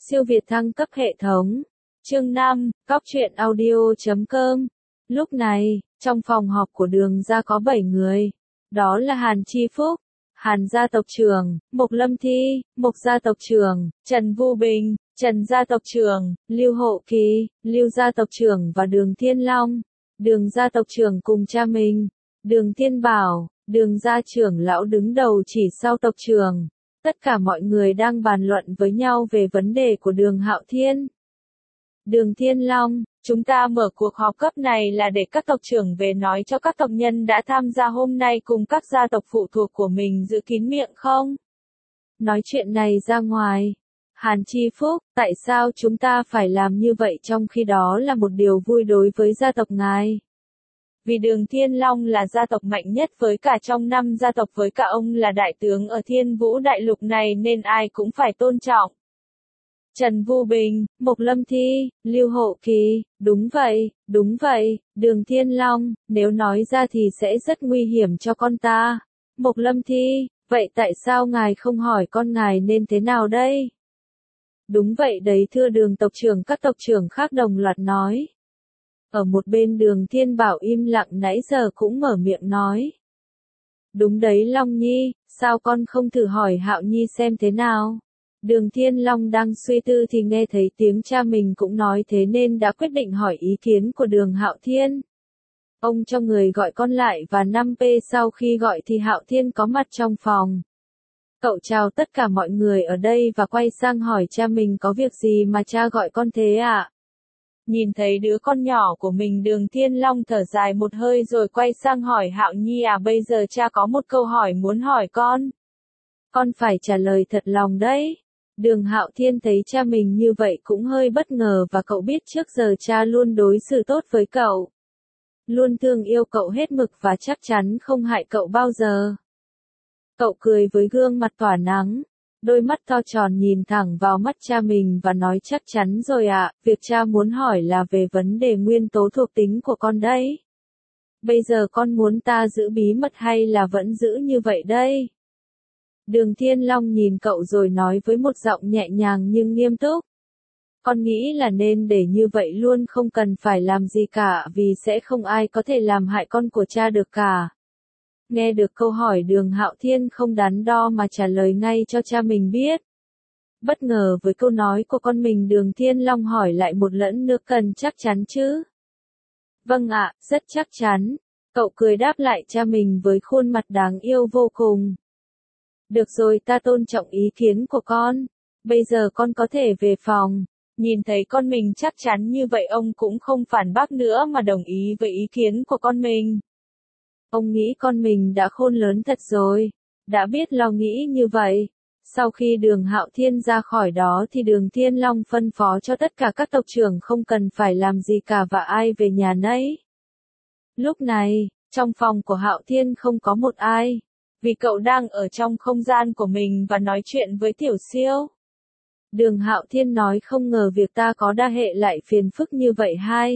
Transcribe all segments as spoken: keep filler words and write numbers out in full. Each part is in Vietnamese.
Siêu việt thăng cấp hệ thống. Chương năm, Cóc truyện audio chấm com. Lúc này, trong phòng họp của Đường gia có bảy người. Đó là Hàn Chi Phúc, Hàn gia tộc trưởng, Mộc Lâm Thi, Mộc gia tộc trưởng, Trần Vu Bình, Trần gia tộc trưởng, Lưu Hộ Kỳ, Lưu gia tộc trưởng và Đường Thiên Long. Đường gia tộc trưởng cùng cha mình, Đường Thiên Bảo, Đường gia trưởng lão đứng đầu chỉ sau tộc trưởng. Tất cả mọi người đang bàn luận với nhau về vấn đề của Đường Hạo Thiên. Đường Thiên Long, chúng ta mở cuộc họp cấp này là để các tộc trưởng về nói cho các tộc nhân đã tham gia hôm nay cùng các gia tộc phụ thuộc của mình giữ kín miệng không? Nói chuyện này ra ngoài. Hàn Chi Phúc, tại sao chúng ta phải làm như vậy trong khi đó là một điều vui đối với gia tộc ngài? Vì Đường Thiên Long là gia tộc mạnh nhất với cả trong năm gia tộc, với cả ông là đại tướng ở Thiên Vũ đại lục này nên ai cũng phải tôn trọng. Trần Vu Bình, Mộc Lâm Thi, Lưu Hộ Kỳ, đúng vậy, đúng vậy, Đường Thiên Long, nếu nói ra thì sẽ rất nguy hiểm cho con ta. Mộc Lâm Thi, vậy tại sao ngài không hỏi con ngài nên thế nào đây? Đúng vậy đấy thưa Đường tộc trưởng, các tộc trưởng khác đồng loạt nói. Ở một bên Đường Thiên Bảo im lặng nãy giờ cũng mở miệng nói. Đúng đấy Long Nhi, sao con không thử hỏi Hạo Nhi xem thế nào? Đường Thiên Long đang suy tư thì nghe thấy tiếng cha mình cũng nói thế nên đã quyết định hỏi ý kiến của Đường Hạo Thiên. Ông cho người gọi con lại và năm phút sau khi gọi thì Hạo Thiên có mặt trong phòng. Cậu chào tất cả mọi người ở đây và quay sang hỏi cha mình có việc gì mà cha gọi con thế ạ? À? Nhìn thấy đứa con nhỏ của mình, Đường Thiên Long thở dài một hơi rồi quay sang hỏi Hạo Nhi, à bây giờ cha có một câu hỏi muốn hỏi con. Con phải trả lời thật lòng đấy. Đường Hạo Thiên thấy cha mình như vậy cũng hơi bất ngờ và cậu biết trước giờ cha luôn đối xử tốt với cậu. Luôn thương yêu cậu hết mực và chắc chắn không hại cậu bao giờ. Cậu cười với gương mặt tỏa nắng. Đôi mắt to tròn nhìn thẳng vào mắt cha mình và nói chắc chắn rồi ạ, à, việc cha muốn hỏi là về vấn đề nguyên tố thuộc tính của con đấy. Bây giờ con muốn ta giữ bí mật hay là vẫn giữ như vậy đây? Đường Thiên Long nhìn cậu rồi nói với một giọng nhẹ nhàng nhưng nghiêm túc. Con nghĩ là nên để như vậy luôn, không cần phải làm gì cả vì sẽ không ai có thể làm hại con của cha được cả. Nghe được câu hỏi, Đường Hạo Thiên không đắn đo mà trả lời ngay cho cha mình biết. Bất ngờ với câu nói của con mình, Đường Thiên Long hỏi lại một lần nữa, cần chắc chắn chứ? Vâng ạ, rất chắc chắn. Cậu cười đáp lại cha mình với khuôn mặt đáng yêu vô cùng. Được rồi, ta tôn trọng ý kiến của con. Bây giờ con có thể về phòng. Nhìn thấy con mình chắc chắn như vậy, ông cũng không phản bác nữa mà đồng ý với ý kiến của con mình. Ông nghĩ con mình đã khôn lớn thật rồi, đã biết lo nghĩ như vậy. Sau khi Đường Hạo Thiên ra khỏi đó thì Đường Thiên Long phân phó cho tất cả các tộc trưởng không cần phải làm gì cả và ai về nhà nấy. Lúc này, trong phòng của Hạo Thiên không có một ai, vì cậu đang ở trong không gian của mình và nói chuyện với Tiểu Siêu. Đường Hạo Thiên nói không ngờ việc ta có đa hệ lại phiền phức như vậy hai.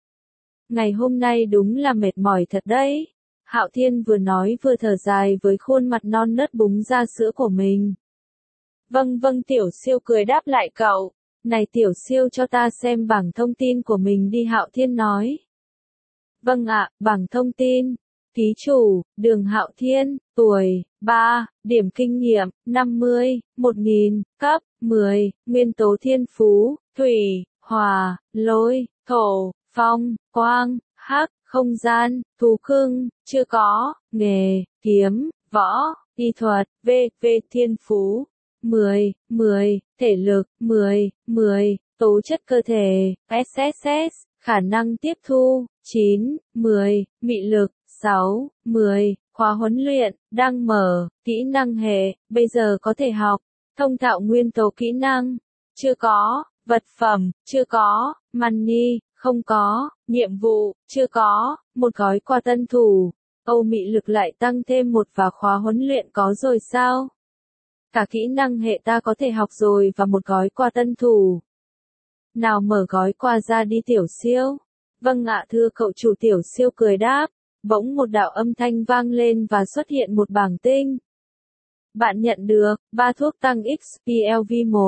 Ngày hôm nay đúng là mệt mỏi thật đấy. Hạo Thiên vừa nói vừa thở dài với khuôn mặt non nớt búng ra sữa của mình. Vâng vâng, Tiểu Siêu cười đáp lại cậu. Này Tiểu Siêu, cho ta xem bảng thông tin của mình đi, Hạo Thiên nói. Vâng ạ, bảng thông tin. Ký chủ, Đường Hạo Thiên, tuổi, ba, điểm kinh nghiệm, năm mươi, một nghìn, cấp, mười, nguyên tố thiên phú, thủy, hỏa, lôi, thổ, phong, quang, hắc, không gian, thú cưng, chưa có, nghề, kiếm, võ, y thuật, v, v, thiên phú, mười, mười, thể lực, mười, mười, tố chất cơ thể, ét ét ét, khả năng tiếp thu, chín, mười, mị lực, sáu, mười, khóa huấn luyện, đang mở, kỹ năng hệ, bây giờ có thể học, thông thạo nguyên tố kỹ năng, chưa có, vật phẩm, chưa có, money, không có, nhiệm vụ, chưa có, một gói quà tân thủ, Âu mị lực lại tăng thêm một và khóa huấn luyện có rồi sao? Cả kỹ năng hệ ta có thể học rồi và một gói quà tân thủ. Nào mở gói quà ra đi Tiểu Siêu. Vâng ạ thưa cậu chủ, Tiểu Siêu cười đáp. Bỗng một đạo âm thanh vang lên và xuất hiện một bảng tinh. Bạn nhận được ba thuốc tăng ích pê lờ vê một.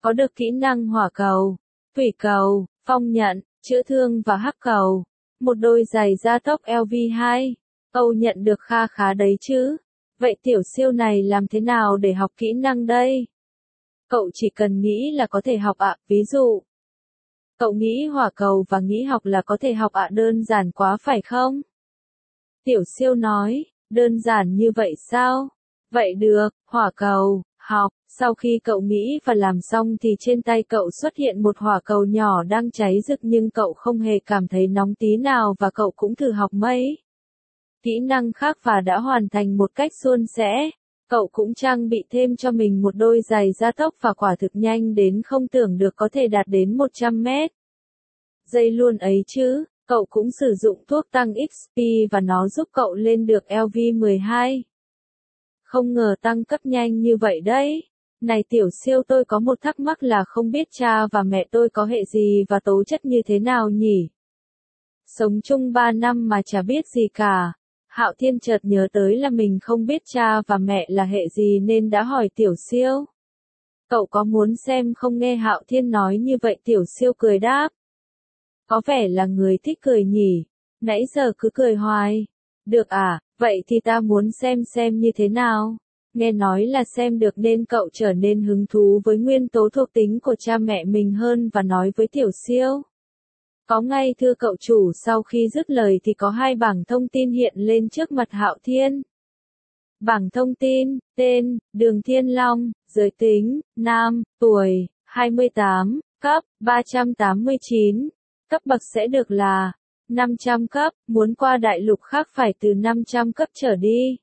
có được kỹ năng hỏa cầu, thủy cầu, phong nhận, chữa thương và hắc cầu. Một đôi giày da tốc L V hai. Âu nhận được kha khá đấy chứ. Vậy tiểu siêu này làm thế nào để học kỹ năng đây? Cậu chỉ cần nghĩ là có thể học ạ, ví dụ. Cậu nghĩ hỏa cầu và nghĩ học là có thể học ạ, đơn giản quá phải không? Tiểu siêu nói, đơn giản như vậy sao? Vậy được, hỏa cầu, học. Sau khi cậu nghĩ và làm xong thì trên tay cậu xuất hiện một hỏa cầu nhỏ đang cháy rực nhưng cậu không hề cảm thấy nóng tí nào và cậu cũng thử học mấy kỹ năng khác và đã hoàn thành một cách suôn sẻ. Cậu cũng trang bị thêm cho mình một đôi giày da tốc và quả thực nhanh đến không tưởng được có thể đạt đến một trăm mét giây luôn ấy chứ. Cậu cũng sử dụng thuốc tăng X P và nó giúp cậu lên được L V mười hai. Không ngờ tăng cấp nhanh như vậy đấy. Này tiểu siêu, tôi có một thắc mắc là không biết cha và mẹ tôi có hệ gì và tố chất như thế nào nhỉ? Sống chung ba năm mà chả biết gì cả. Hạo Thiên chợt nhớ tới là mình không biết cha và mẹ là hệ gì nên đã hỏi tiểu siêu. Cậu có muốn xem không? Nghe Hạo Thiên nói như vậy tiểu siêu cười đáp. Có vẻ là người thích cười nhỉ, nãy giờ cứ cười hoài. Được à, vậy thì ta muốn xem xem như thế nào. Nghe nói là xem được nên cậu trở nên hứng thú với nguyên tố thuộc tính của cha mẹ mình hơn và nói với tiểu siêu. Có ngay thưa cậu chủ. Sau khi dứt lời thì có hai bảng thông tin hiện lên trước mặt Hạo Thiên. Bảng thông tin, tên, Đường Thiên Long, giới tính, nam, tuổi, hai mươi tám, cấp, ba trăm tám mươi chín. Cấp bậc sẽ được là năm trăm cấp, muốn qua đại lục khác phải từ năm trăm cấp trở đi.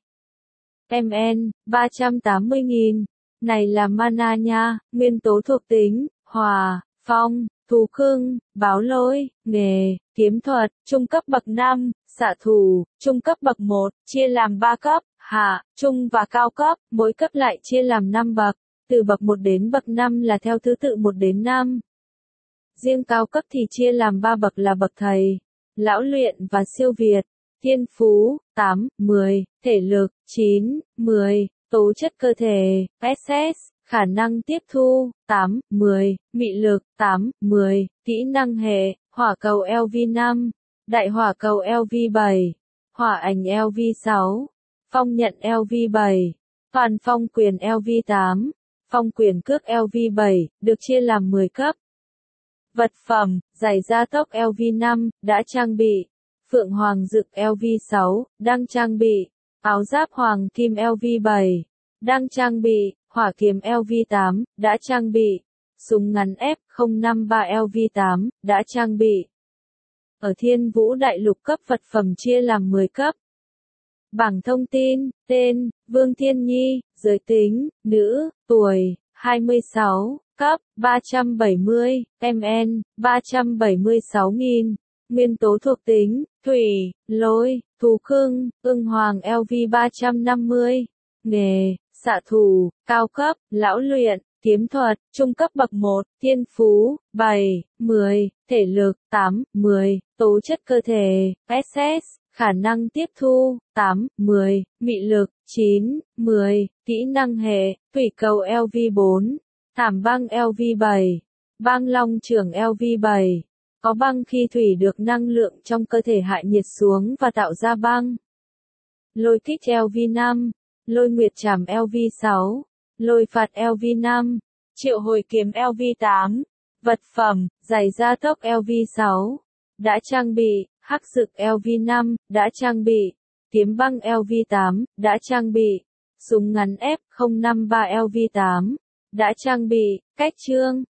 M N, ba trăm tám mươi nghìn. Này là mana nha, nguyên tố thuộc tính, hỏa, phong, thú cưng, báo lôi, nghề, kiếm thuật, trung cấp bậc năm, xạ thủ, trung cấp bậc một, chia làm ba cấp, hạ, trung và cao cấp, mỗi cấp lại chia làm năm bậc, từ bậc một đến bậc năm là theo thứ tự một đến năm. Riêng cao cấp thì chia làm ba bậc là bậc thầy, lão luyện và siêu việt. Thiên phú, tám, mười, thể lực, chín, mười, tố chất cơ thể, S S, khả năng tiếp thu, tám, mười, mị lực, tám, mười, kỹ năng hệ, hỏa cầu L V năm, đại hỏa cầu L V bảy, hỏa ảnh L V sáu, phong nhận L V bảy, toàn phong quyền L V tám, phong quyền cước L V bảy, được chia làm mười cấp. Vật phẩm, giày da tốc L V năm, đã trang bị. Phượng Hoàng Dực L V sáu, đang trang bị. Áo giáp Hoàng Kim L V bảy, đang trang bị. Hỏa kiếm L V tám, đã trang bị. Súng ngắn F không năm ba L V tám, đã trang bị. Ở Thiên Vũ Đại Lục cấp vật phẩm chia làm mười cấp. Bảng thông tin, tên, Vương Thiên Nhi, giới tính, nữ, tuổi, hai mươi sáu, cấp, ba trăm bảy mươi, M N, ba trăm bảy mươi sáu nghìn. Nguyên tố thuộc tính, thủy, lôi, thú cưng, ưng hoàng L V ba trăm năm mươi. Nghề, xạ thủ, cao cấp, lão luyện, kiếm thuật, trung cấp bậc một, thiên phú, bảy, mười, thể lực, tám, mười, tố chất cơ thể, S S, khả năng tiếp thu, tám, mười, mị lực, chín, mười, kỹ năng hệ, thủy cầu L V bốn, thảm băng L V bảy, băng long trưởng L V bảy. Có băng khi thủy được năng lượng trong cơ thể hạ nhiệt xuống và tạo ra băng. Lôi kích L V năm, lôi nguyệt trảm L V sáu, lôi phạt L V năm, triệu hồi kiếm L V tám. Vật phẩm, giày da tốc L V sáu, đã trang bị. Hắc dực L V năm, đã trang bị. Kiếm băng L V tám, đã trang bị. Súng ngắn F không năm ba L V tám, đã trang bị. Cách chương,